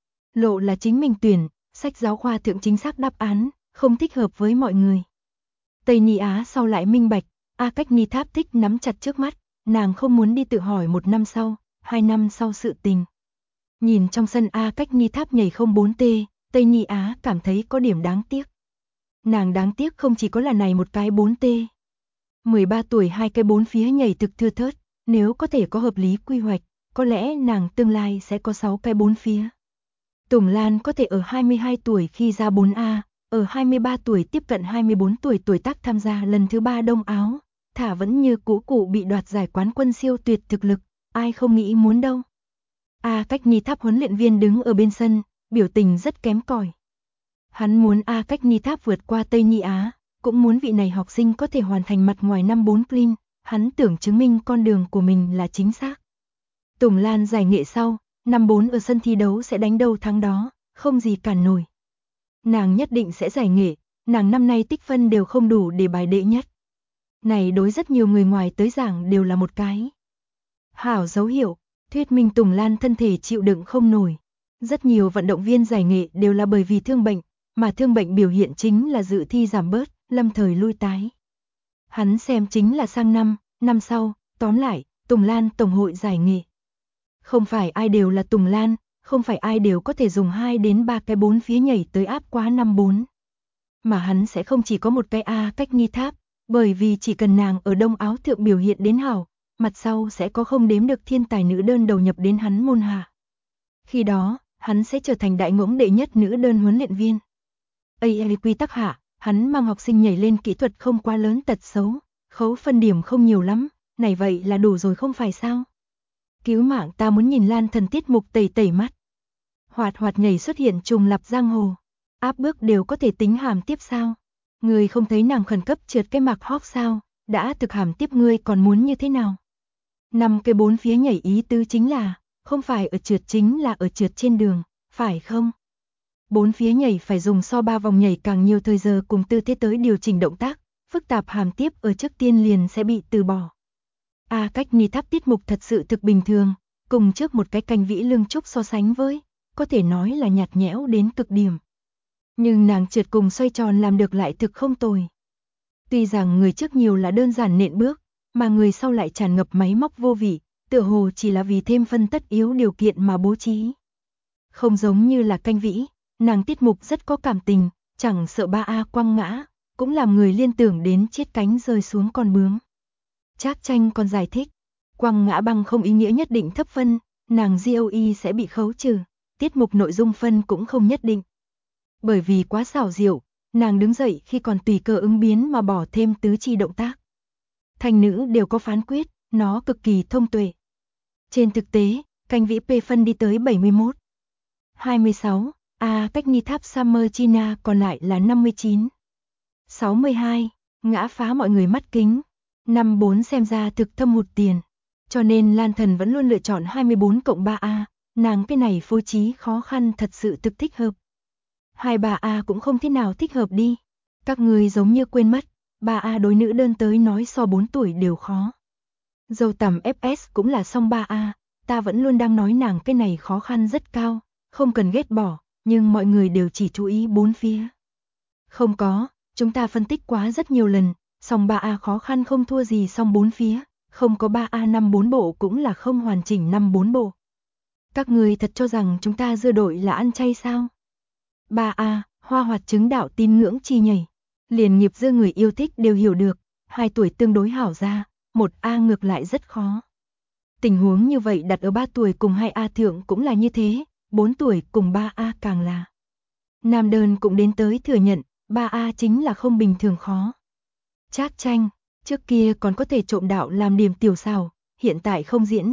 Lộ là chính mình tuyển, sách giáo khoa thượng chính xác đáp án, không thích hợp với mọi người. Tây Nhi Á sau lại minh bạch, Cách Ni Tháp thích nắm chặt trước mắt, nàng không muốn đi tự hỏi 1 năm sau, 2 năm sau sự tình. Nhìn trong sân Cách Ni Tháp nhảy 04T, Tây Nhi Á cảm thấy có điểm đáng tiếc. Nàng đáng tiếc không chỉ có là này một cái 4T. 13 tuổi 2 cái 4 phía nhảy thực thưa thớt, nếu có thể có hợp lý quy hoạch, có lẽ nàng tương lai sẽ có 6 cái 4 phía. Tùng Lan có thể ở 22 tuổi khi ra 4A, ở 23 tuổi tiếp cận 24 tuổi tuổi tác tham gia lần thứ 3 Đông Áo, thả vẫn như cũ cụ bị đoạt giải quán quân siêu tuyệt thực lực, ai không nghĩ muốn đâu. Cách Ni Tháp huấn luyện viên đứng ở bên sân, biểu tình rất kém cỏi. Hắn muốn Cách Ni Tháp vượt qua Tây Nhi Á, cũng muốn vị này học sinh có thể hoàn thành mặt ngoài năm 4 clean, hắn tưởng chứng minh con đường của mình là chính xác. Tùng Lan giải nghệ sau, năm 4 ở sân thi đấu sẽ đánh đâu thắng đó, không gì cản nổi. Nàng nhất định sẽ giải nghệ, nàng năm nay tích phân đều không đủ để bài đệ nhất. Này đối rất nhiều người ngoài tới giảng đều là một cái hảo dấu hiệu, thuyết minh Tùng Lan thân thể chịu đựng không nổi. Rất nhiều vận động viên giải nghệ đều là bởi vì thương bệnh, mà thương bệnh biểu hiện chính là dự thi giảm bớt, lâm thời lui tái. Hắn xem chính là sang năm sau, tóm lại, Tùng Lan tổng hội giải nghệ. Không phải ai đều là Tùng Lan, không phải ai đều có thể dùng 2 đến 3 cái 4 phía nhảy tới áp quá 5-4. Mà hắn sẽ không chỉ có một cái Cách Ni Tháp, bởi vì chỉ cần nàng ở Đông Áo thượng biểu hiện đến hảo, mặt sau sẽ có không đếm được thiên tài nữ đơn đầu nhập đến hắn môn hạ. Khi đó, hắn sẽ trở thành đại ngỗng đệ nhất nữ đơn huấn luyện viên. quy tắc hạ, hắn mang học sinh nhảy lên kỹ thuật không quá lớn tật xấu, khấu phân điểm không nhiều lắm, này vậy là đủ rồi không phải sao? Cứu mạng ta muốn nhìn Lan Thần tiết mục tẩy mắt. Hoạt hoạt nhảy xuất hiện trùng lặp giang hồ, áp bước đều có thể tính hàm tiếp sao? Người không thấy nàng khẩn cấp trượt cái mạc hóp sao, đã thực hàm tiếp ngươi còn muốn như thế nào? 5 cái 4 phía nhảy ý tứ chính là, không phải ở trượt chính là ở trượt trên đường, phải không? 4 phía nhảy phải dùng so 3 vòng nhảy càng nhiều thời giờ cùng tư thế tới điều chỉnh động tác, phức tạp hàm tiếp ở trước tiên liền sẽ bị từ bỏ. Cách Ni Tháp tiết mục thật sự thực bình thường, cùng trước một cái canh vĩ lương trúc so sánh với, có thể nói là nhạt nhẽo đến cực điểm. Nhưng nàng trượt cùng xoay tròn làm được lại thực không tồi. Tuy rằng người trước nhiều là đơn giản nện bước, mà người sau lại tràn ngập máy móc vô vị, tựa hồ chỉ là vì thêm phân tất yếu điều kiện mà bố trí. Không giống như là canh vĩ, nàng tiết mục rất có cảm tình, chẳng sợ 3A quăng ngã, cũng làm người liên tưởng đến chết cánh rơi xuống con bướm. Trác Tranh còn giải thích, quăng ngã bằng không ý nghĩa nhất định thấp phân, nàng GOE sẽ bị khấu trừ, tiết mục nội dung phân cũng không nhất định. Bởi vì quá xảo diệu, nàng đứng dậy khi còn tùy cơ ứng biến mà bỏ thêm tứ chi động tác. Thành nữ đều có phán quyết, nó cực kỳ thông tuệ. Trên thực tế, canh vĩ P phân đi tới 71. 26, Cách Ni Tháp Summer China còn lại là 59. 62, ngã phá mọi người mắt kính. 54 xem ra thực thâm hụt tiền. Cho nên Lan Thần vẫn luôn lựa chọn 24+3A, nàng cái này phối trí khó khăn thật sự thực thích hợp. 23A cũng không thế nào thích hợp đi. Các người giống như quên mất, 3A đối nữ đơn tới nói so 4 tuổi đều khó. Dâu tằm FS cũng là song 3A, ta vẫn luôn đang nói nàng cái này khó khăn rất cao, không cần ghét bỏ, nhưng mọi người đều chỉ chú ý 4 phía. Không có, chúng ta phân tích quá rất nhiều lần, song 3A khó khăn không thua gì song 4 phía, không có 3A 5-4 bộ cũng là không hoàn chỉnh 5-4 bộ. Các người thật cho rằng chúng ta dưa đội là ăn chay sao? 3A, hoa hoạt chứng đạo tín ngưỡng chi nhảy. Liền nghiệp dư người yêu thích đều hiểu được, 2 tuổi tương đối hảo ra, 1A ngược lại rất khó. Tình huống như vậy đặt ở 3 tuổi cùng 2A thượng cũng là như thế, 4 tuổi cùng 3A càng là. Nam đơn cũng đến tới thừa nhận, 3A chính là không bình thường khó. Trác Tranh, trước kia còn có thể trộm đạo làm điểm tiểu xào, hiện tại không diễn,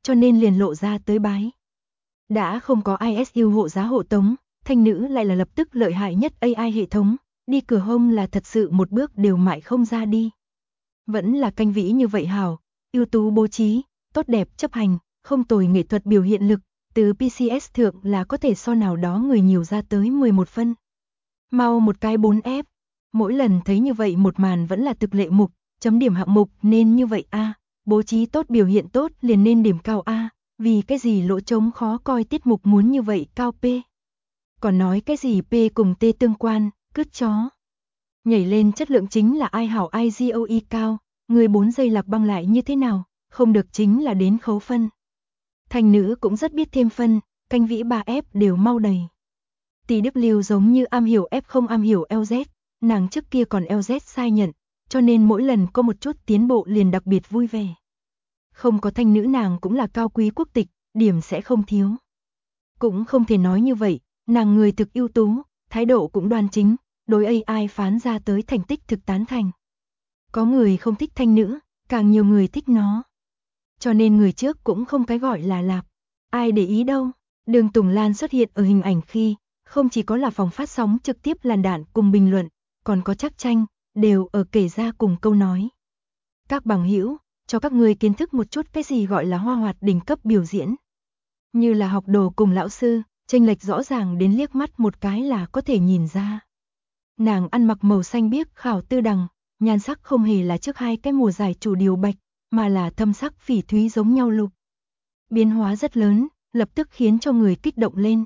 cho nên liền lộ ra tới bái. Đã không có ISU hộ giá hộ tống, thanh nữ lại là lập tức lợi hại nhất AI hệ thống, đi cửa hông là thật sự một bước đều mại không ra đi. Vẫn là canh vĩ như vậy hảo, ưu tú bố trí, tốt đẹp chấp hành, không tồi nghệ thuật biểu hiện lực, từ PCS thượng là có thể so nào đó người nhiều ra tới 11 phân. Mau một cái 4F, mỗi lần thấy như vậy một màn vẫn là thực lệ mục, chấm điểm hạng mục nên như vậy A, bố trí tốt biểu hiện tốt liền nên điểm cao A, vì cái gì lỗ trống khó coi tiết mục muốn như vậy cao P. Còn nói cái gì P cùng T tương quan, cứt chó. Nhảy lên chất lượng chính là ai hảo IGOE cao, người 4 giây lạc băng lại như thế nào, không được chính là đến khấu phân. Thành nữ cũng rất biết thêm phân, canh vĩ 3F đều mau đầy. Tỷ Đức Lưu giống như am hiểu F không am hiểu LZ, nàng trước kia còn LZ sai nhận, cho nên mỗi lần có một chút tiến bộ liền đặc biệt vui vẻ. Không có thanh nữ nàng cũng là cao quý quốc tịch, điểm sẽ không thiếu. Cũng không thể nói như vậy, nàng người thực ưu tú, thái độ cũng đoan chính, đối AI phán ra tới thành tích thực tán thành. Có người không thích thanh nữ, càng nhiều người thích nó. Cho nên người trước cũng không cái gọi là lạp. Ai để ý đâu, Đường Tùng Lan xuất hiện ở hình ảnh khi, không chỉ có là phòng phát sóng trực tiếp làn đạn cùng bình luận, còn có Trác Tranh, đều ở kể ra cùng câu nói. Các bằng hữu, cho các người kiến thức một chút cái gì gọi là hoa hoạt đỉnh cấp biểu diễn. Như là học đồ cùng lão sư, chênh lệch rõ ràng đến liếc mắt một cái là có thể nhìn ra. Nàng ăn mặc màu xanh biếc khảo tư đằng, nhan sắc không hề là trước hai cái mùa giải chủ điều bạch, mà là thâm sắc phỉ thúy giống nhau lục. Biến hóa rất lớn, lập tức khiến cho người kích động lên.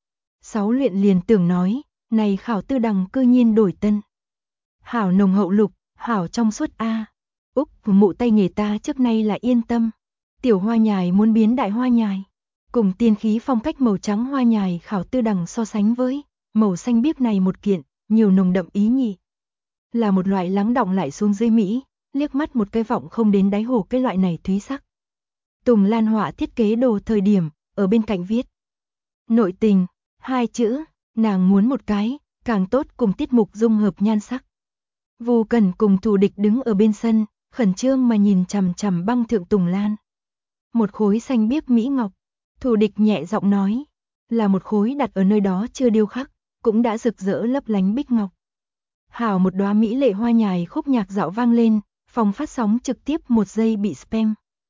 6 luyện liền tưởng nói, này khảo tư đằng cư nhiên đổi tân. Hảo nồng hậu lục, hảo trong suốt A. Úc, mụ tay nghề ta trước nay là yên tâm. Tiểu hoa nhài muốn biến đại hoa nhài. Cùng tiên khí phong cách màu trắng hoa nhài khảo tư đằng so sánh với màu xanh biếc này một kiện, nhiều nồng đậm ý nhị. Là một loại lắng đọng lại xuống dưới Mỹ, liếc mắt một cái vọng không đến đáy hồ cái loại này thúy sắc. Tùng Lan họa thiết kế đồ thời điểm, ở bên cạnh viết. Nội tình, 2 chữ, nàng muốn một cái, càng tốt cùng tiết mục dung hợp nhan sắc. Vu Cần cùng thù địch đứng ở bên sân, khẩn trương mà nhìn chằm chằm băng thượng Tùng Lan. Một khối xanh biếc mỹ ngọc, thù địch nhẹ giọng nói, là một khối đặt ở nơi đó chưa điêu khắc, cũng đã rực rỡ lấp lánh bích ngọc. Hảo một đóa mỹ lệ hoa nhài khúc nhạc dạo vang lên, phòng phát sóng trực tiếp 1 giây bị spam.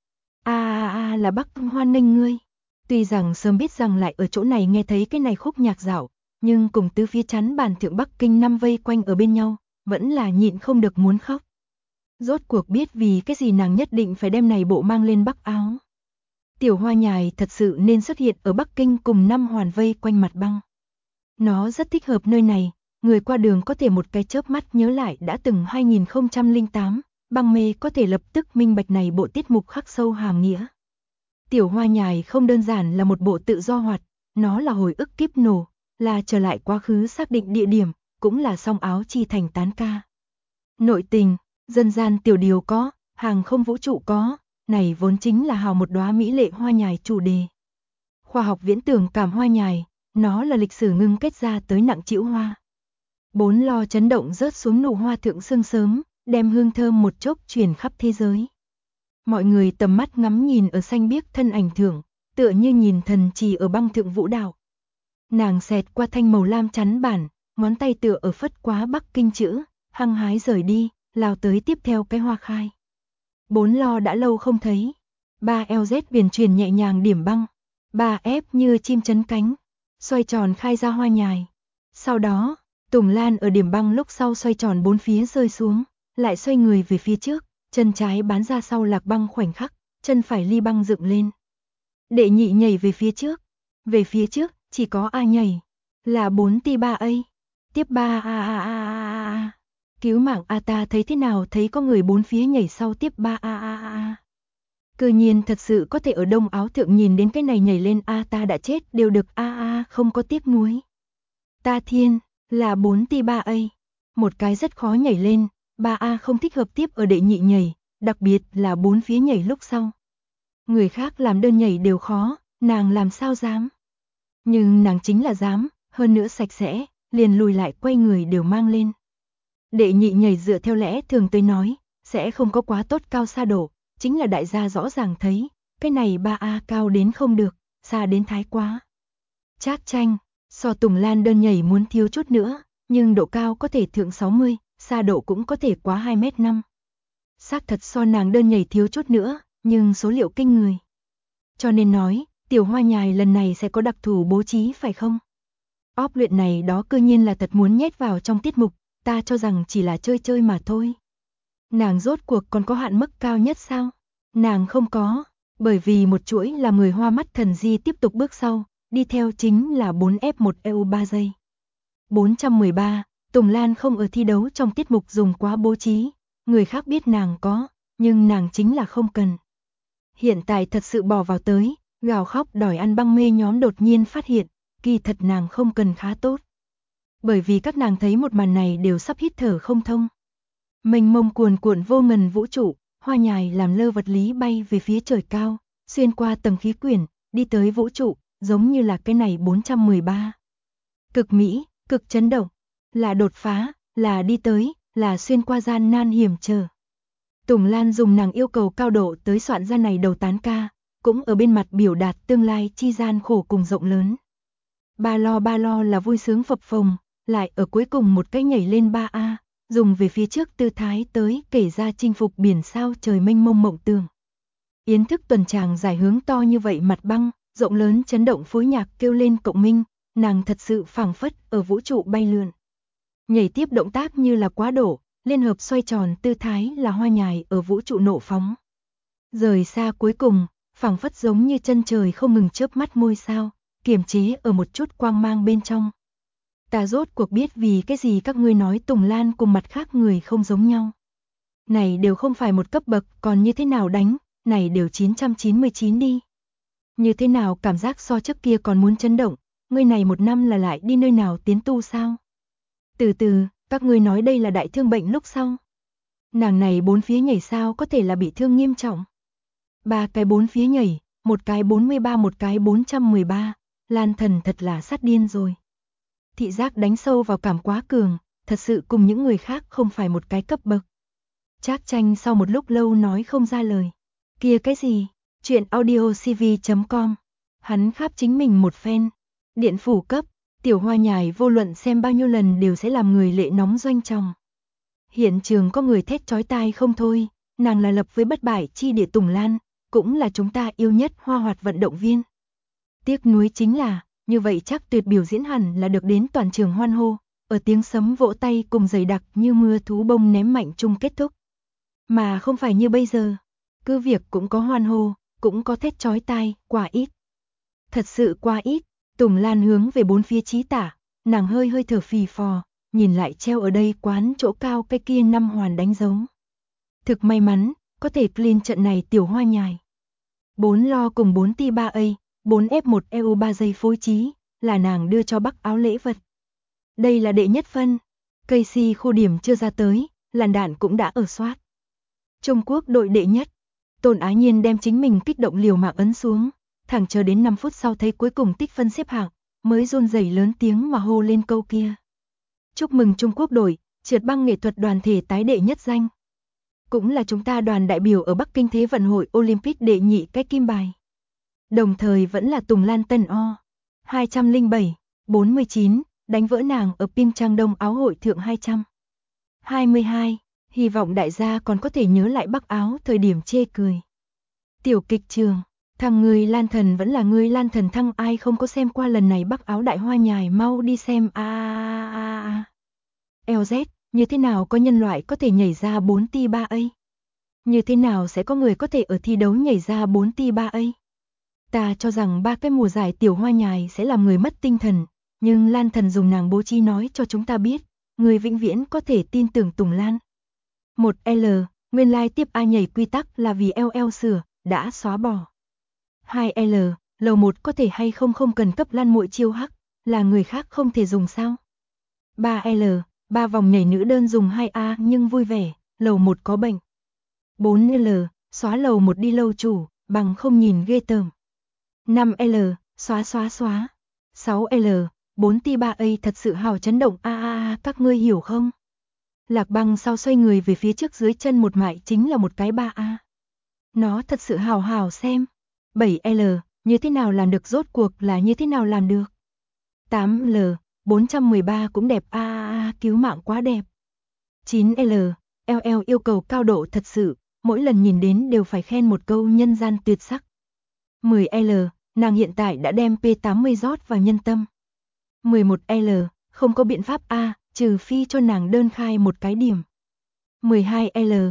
Là Bắc hoan nghênh ngươi. Tuy rằng sớm biết rằng lại ở chỗ này nghe thấy cái này khúc nhạc dạo, nhưng cùng tứ phía chắn bàn thượng Bắc Kinh năm vây quanh ở bên nhau, vẫn là nhịn không được muốn khóc. Rốt cuộc biết vì cái gì nàng nhất định phải đem này bộ mang lên Bắc áo. Tiểu hoa nhài thật sự nên xuất hiện ở Bắc Kinh cùng 5 hoàn vây quanh mặt băng. Nó rất thích hợp nơi này, người qua đường có thể một cái chớp mắt nhớ lại đã từng 2008, băng mê có thể lập tức minh bạch này bộ tiết mục khắc sâu hàm nghĩa. Tiểu hoa nhài không đơn giản là một bộ tự do hoạt, nó là hồi ức kiếp nổ, là trở lại quá khứ xác định địa điểm, cũng là song áo chi thành tán ca. Nội tình, dân gian tiểu điều có, hàng không vũ trụ có, này vốn chính là hào một đóa mỹ lệ hoa nhài chủ đề. Khoa học viễn tưởng cảm hoa nhài, nó là lịch sử ngưng kết ra tới nặng trĩu hoa. 4 lo chấn động rớt xuống nụ hoa thượng sương sớm, đem hương thơm một chốc truyền khắp thế giới. Mọi người tầm mắt ngắm nhìn ở xanh biếc thân ảnh thượng, tựa như nhìn thần chỉ ở băng thượng vũ đạo. Nàng xẹt qua thanh màu lam chắn bản, ngón tay tựa ở phất quá Bắc Kinh chữ, hăng hái rời đi, lao tới tiếp theo cái hoa khai. 4 lo đã lâu không thấy. 3 LZ viền truyền nhẹ nhàng điểm băng. 3 F như chim chấn cánh, xoay tròn khai ra hoa nhài. Sau đó, Tùng Lan ở điểm băng lúc sau xoay tròn 4 phía rơi xuống, lại xoay người về phía trước, chân trái bán ra sau lạc băng khoảnh khắc, chân phải ly băng dựng lên. Đệ nhị nhảy về phía trước, chỉ có A nhảy, là 4 T3A, tiếp 3 A. Cứu mạng A ta thấy thế nào thấy có người 4 phía nhảy sau tiếp 3 A. Cư nhiên thật sự có thể ở đông áo thượng nhìn đến cái này nhảy lên A ta đã chết đều được A không có tiếc nuối. Ta thiên, là 4 T3A, một cái rất khó nhảy lên, 3A không thích hợp tiếp ở đệ nhị nhảy, đặc biệt là 4 phía nhảy lúc sau. Người khác làm đơn nhảy đều khó, nàng làm sao dám. Nhưng nàng chính là dám, hơn nữa sạch sẽ, liền lùi lại quay người đều mang lên. Đệ nhị nhảy dựa theo lẽ thường tới nói, sẽ không có quá tốt cao xa độ, chính là đại gia rõ ràng thấy, Cái này 3A cao đến không được, xa đến thái quá. Trác Tranh, so Tùng Lan đơn nhảy muốn thiếu chút nữa, nhưng độ cao có thể thượng 60, xa độ cũng có thể quá 2m5. Xác thật so nàng đơn nhảy thiếu chút nữa, nhưng số liệu kinh người. Cho nên nói, Tiểu Hoa Nhài lần này sẽ có đặc thù bố trí phải không? Óp luyện này đó cư nhiên là thật muốn nhét vào trong tiết mục, ta cho rằng chỉ là chơi chơi mà thôi. Nàng rốt cuộc còn có hạn mức cao nhất sao? Nàng không có, bởi vì một chuỗi là người hoa mắt thần di tiếp tục bước sau, đi theo chính là 4F1 EU 3 giây. 413, Tùng Lan không ở thi đấu trong tiết mục dùng quá bố trí, người khác biết nàng có, nhưng nàng chính là không cần. Hiện tại thật sự bỏ vào tới, gào khóc đòi ăn băng mê nhóm đột nhiên phát hiện, kỳ thật nàng không cần khá tốt. Bởi vì các nàng thấy một màn này đều sắp hít thở không thông. Mênh mông cuồn cuộn vô ngần vũ trụ, Hoa Nhài làm lơ vật lý bay về phía trời cao, xuyên qua tầng khí quyển, đi tới vũ trụ, giống như là cái này 413. Cực mỹ, cực chấn động, là đột phá, là đi tới, là xuyên qua gian nan hiểm trở. Tùng Lan dùng nàng yêu cầu cao độ tới soạn ra này đầu tán ca, cũng ở bên mặt biểu đạt tương lai chi gian khổ cùng rộng lớn. Ba lo là vui sướng phập phồng, lại ở cuối cùng một cái nhảy lên 3A, dùng về phía trước tư thái tới kể ra chinh phục biển sao trời mênh mông mộng tưởng. Yến thức tuần tràng giải hướng to như vậy mặt băng, rộng lớn chấn động phối nhạc kêu lên cộng minh, nàng thật sự phảng phất ở vũ trụ bay lượn. Nhảy tiếp động tác như là quá độ, liên hợp xoay tròn tư thái là Hoa Nhài ở vũ trụ nộ phóng. Rời xa cuối cùng, phảng phất giống như chân trời không ngừng chớp mắt ngôi sao, kiềm chế ở một chút quang mang bên trong. Ta rốt cuộc biết vì cái gì các ngươi nói Tùng Lan cùng mặt khác người không giống nhau. Này đều không phải một cấp bậc, còn như thế nào đánh, này đều 999 đi. Như thế nào cảm giác so trước kia còn muốn chấn động, ngươi này một năm là lại đi nơi nào tiến tu sao? Từ từ, các ngươi nói đây là đại thương bệnh lúc sau. Nàng này bốn phía nhảy sao có thể là bị thương nghiêm trọng. 3 cái bốn phía nhảy, một cái 43 một cái 413, Lan Thần thật là sát điên rồi. Thị giác đánh sâu vào cảm quá cường, thật sự cùng những người khác không phải một cái cấp bậc. Trác Tranh sau một lúc lâu nói không ra lời. Kia cái gì? Chuyện audiocv.com. Hắn khắp chính mình một phen. Điện phủ cấp, Tiểu Hoa Nhài vô luận xem bao nhiêu lần đều sẽ làm người lệ nóng doanh trọng. Hiện trường có người thét chói tai không thôi, nàng là lập với bất bại chi địa Tùng Lan, cũng là chúng ta yêu nhất hoa hoạt vận động viên. Tiếc nuối chính là, như vậy chắc tuyệt biểu diễn hẳn là được đến toàn trường hoan hô, ở tiếng sấm vỗ tay cùng dày đặc như mưa thú bông ném mạnh chung kết thúc. Mà không phải như bây giờ, cứ việc cũng có hoan hô, cũng có thét chói tai, quá ít. Thật sự quá ít, Tùng Lan hướng về bốn phía chí tả, nàng hơi hơi thở phì phò, nhìn lại treo ở đây quán chỗ cao cái kia 5 hoàn đánh dấu. Thực may mắn, có thể clean trận này Tiểu Hoa Nhài. 4 lo cùng 4 ti 3A, 4F1 EU 3 giây phối trí, là nàng đưa cho Bắc Áo lễ vật. Đây là đệ nhất phân, Casey khu điểm chưa ra tới, làn đạn cũng đã ở soát. Trung Quốc đội đệ nhất, Tôn Ái Nhiên đem chính mình kích động liều mạng ấn xuống, thẳng chờ đến 5 phút sau thấy cuối cùng tích phân xếp hạng, mới run rẩy lớn tiếng mà hô lên câu kia. Chúc mừng Trung Quốc đội, trượt băng nghệ thuật đoàn thể tái đệ nhất danh. Cũng là chúng ta đoàn đại biểu ở Bắc Kinh Thế vận hội Olympic đệ nhị cái kim bài. Đồng thời vẫn là Tùng Lan Tân O. 207, 49, đánh vỡ nàng ở Pyeongchang Đông Áo hội thượng 200. 22, hy vọng đại gia còn có thể nhớ lại Bắc Áo thời điểm chê cười. Tiểu kịch trường, thằng người Lan Thần vẫn là người Lan Thần thăng, ai không có xem qua lần này Bắc Áo đại Hoa Nhài mau đi xem a. LZ, như thế nào có nhân loại có thể nhảy ra 4 ti 3A? Như thế nào sẽ có người có thể ở thi đấu nhảy ra 4 ti 3A? Ta cho rằng 3 cái mùa giải Tiểu Hoa Nhài sẽ làm người mất tinh thần, nhưng Lan Thần dùng nàng bố trí nói cho chúng ta biết, người vĩnh viễn có thể tin tưởng Tùng Lan. 1L, nguyên lai tiếp A nhảy quy tắc là vì LL sửa, đã xóa bỏ. 2L, lầu 1 có thể hay không cần cấp Lan muội chiêu hắc, là người khác không thể dùng sao? 3L, 3 vòng nhảy nữ đơn dùng 2A nhưng vui vẻ, lầu 1 có bệnh. 4L, xóa lầu 1 đi lâu chủ, bằng không nhìn ghê tởm. 5L, xóa. 6L, 4 ti 3A thật sự hào chấn động các ngươi hiểu không? Lạc Băng sau xoay người về phía trước dưới chân một mại chính là một cái 3A. Nó thật sự hào xem, 7L, như thế nào làm được, rốt cuộc là như thế nào làm được. 8L, 413 cũng đẹp cứu mạng quá đẹp. 9L, LL yêu cầu cao độ thật sự, mỗi lần nhìn đến đều phải khen một câu nhân gian tuyệt sắc. 10L, nàng hiện tại đã đem P80 rót vào nhân tâm. 11L, không có biện pháp trừ phi cho nàng đơn khai một cái điểm. 12L,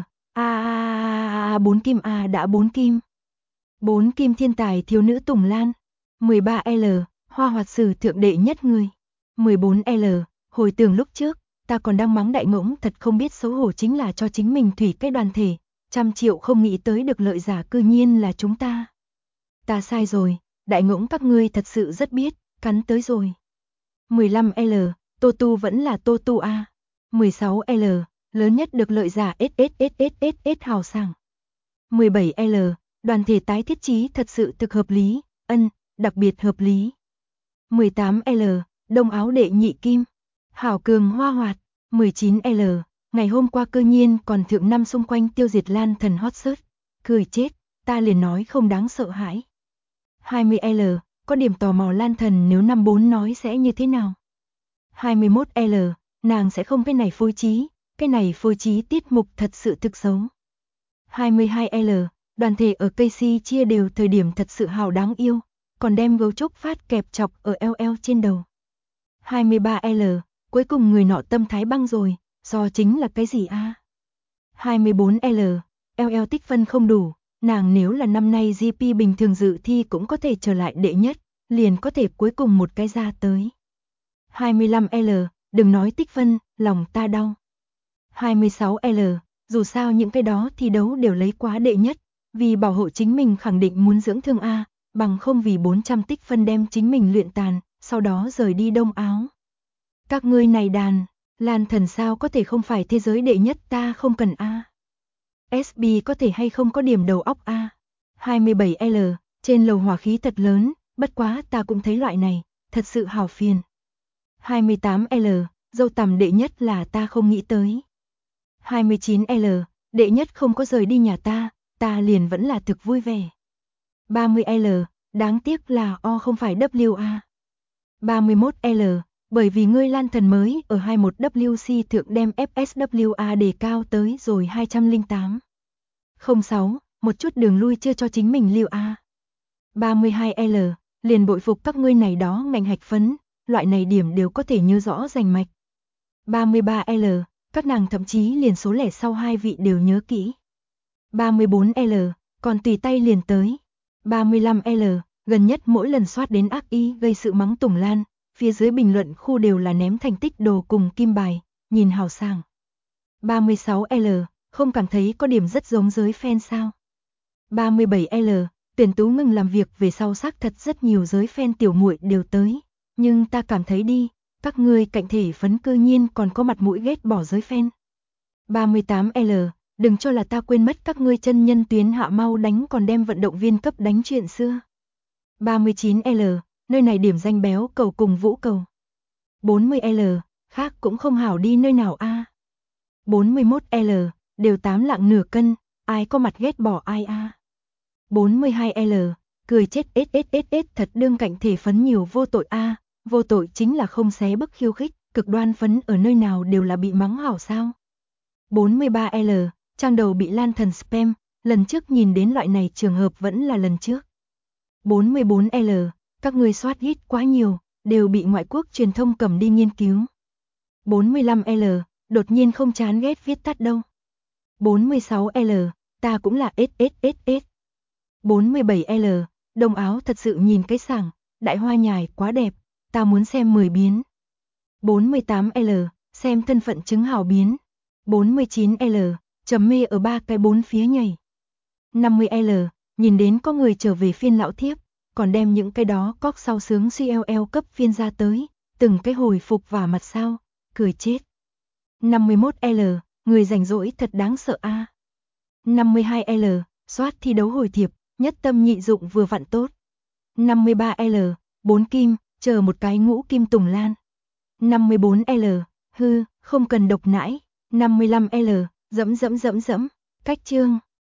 4 kim đã 4 kim. 4 kim thiên tài thiếu nữ Tùng Lan. 13L, hoa hoạt sử thượng đệ nhất người. 14L, hồi tưởng lúc trước, ta còn đang mắng Đại Ngỗng thật không biết xấu hổ, chính là cho chính mình thủy cái đoàn thể, 100 triệu không nghĩ tới được lợi giả cư nhiên là chúng ta. Ta sai rồi, Đại Ngỗng các ngươi thật sự rất biết, cắn tới rồi. 15L, Tô Tu vẫn là Tô Tu 16L, lớn nhất được lợi giả SSSSSS hào sảng. 17L, đoàn thể tái thiết trí thật sự thực hợp lý, đặc biệt hợp lý. 18L, đông áo đệ nhị kim, hảo cường hoa hoạt. 19L, ngày hôm qua cơ nhiên còn thượng năm xung quanh tiêu diệt Lan thần hot search, cười chết, ta liền nói không đáng sợ hãi. 20L, có điểm tò mò Lan thần nếu năm 4 nói sẽ như thế nào. 21L, nàng sẽ không cái này phối trí tiết mục thật sự thực xấu. 22L, đoàn thể ở Casey chia đều thời điểm thật sự hào đáng yêu, còn đem gấu trúc phát kẹp chọc ở LL trên đầu. 23L, cuối cùng người nọ tâm thái băng rồi, do chính là cái gì 24L, LL tích phân không đủ, nàng nếu là năm nay GP bình thường dự thi cũng có thể trở lại đệ nhất, liền có thể cuối cùng một cái ra tới. 25L, đừng nói tích phân, lòng ta đau. 26L, dù sao những cái đó thi đấu đều lấy quá đệ nhất, vì bảo hộ chính mình khẳng định muốn dưỡng thương bằng không vì 400 tích phân đem chính mình luyện tàn, sau đó rời đi Đông Áo. Các ngươi này đàn, Lan thần sao có thể không phải thế giới đệ nhất, ta không cần SB có thể hay không có điểm đầu óc 27L, trên lầu hỏa khí thật lớn, bất quá ta cũng thấy loại này, thật sự hào phiền. 28L, dâu tằm đệ nhất là ta không nghĩ tới. 29L, đệ nhất không có rời đi nhà ta liền vẫn là thực vui vẻ. 30L, đáng tiếc là O không phải WA. 31L, bởi vì ngươi Lan thần mới ở 21WC thượng đem FSWA đề cao tới rồi 208. 06, một chút đường lui chưa cho chính mình lưu 32L, liền bội phục các ngươi này đó ngành hạch phấn, loại này điểm đều có thể nhớ rõ rành mạch. 33L, các nàng thậm chí liền số lẻ sau hai vị đều nhớ kỹ. 34L, còn tùy tay liền tới. 35L, gần nhất mỗi lần soát đến ác ý gây sự mắng Tùng Lan, phía dưới bình luận khu đều là ném thành tích đồ cùng kim bài, nhìn hào sảng. 36L, không cảm thấy có điểm rất giống giới fan sao. 37L, tuyển tú ngừng làm việc về sau xác thật rất nhiều giới fan tiểu muội đều tới, nhưng ta cảm thấy đi, các ngươi cạnh thể phấn cư nhiên còn có mặt mũi ghét bỏ giới fan. 38L, đừng cho là ta quên mất các ngươi chân nhân tuyến hạ mau đánh còn đem vận động viên cấp đánh chuyện xưa. 39L, nơi này điểm danh béo cầu cùng vũ cầu. 40L, khác cũng không hảo đi nơi nào 41L, đều 8 lạng nửa cân, ai có mặt ghét bỏ ai 42L, cười chết SSSS thật đương cạnh thể phấn nhiều vô tội vô tội chính là không xé bức khiêu khích, cực đoan phấn ở nơi nào đều là bị mắng hảo sao. 43L, trang đầu bị Lan thần spam, lần trước nhìn đến loại này trường hợp vẫn là lần trước. 44L, các ngươi soát hit quá nhiều, đều bị ngoại quốc truyền thông cầm đi nghiên cứu. 45L, đột nhiên không chán ghét viết tắt đâu. 46L, ta cũng là SSSS. 47L, đông áo thật sự nhìn cái sảng, đại hoa nhài quá đẹp, ta muốn xem 10 biến. 48L, xem thân phận chứng hảo biến. 49L, chấm mê ở 3 cái 4 phía nhảy. 50L, nhìn đến có người trở về phiên lão thiếp, còn đem những cái đó cóc sau sướng CLL cấp phiên ra tới, từng cái hồi phục vào mặt sao, cười chết. 51L, người rảnh rỗi thật đáng sợ 52L, soát thi đấu hồi thiệp, nhất tâm nhị dụng vừa vặn tốt. 53L, 4 kim, chờ một cái ngũ kim Tùng Lan. 54L, không cần độc nãi. 55L, dẫm, cách chương.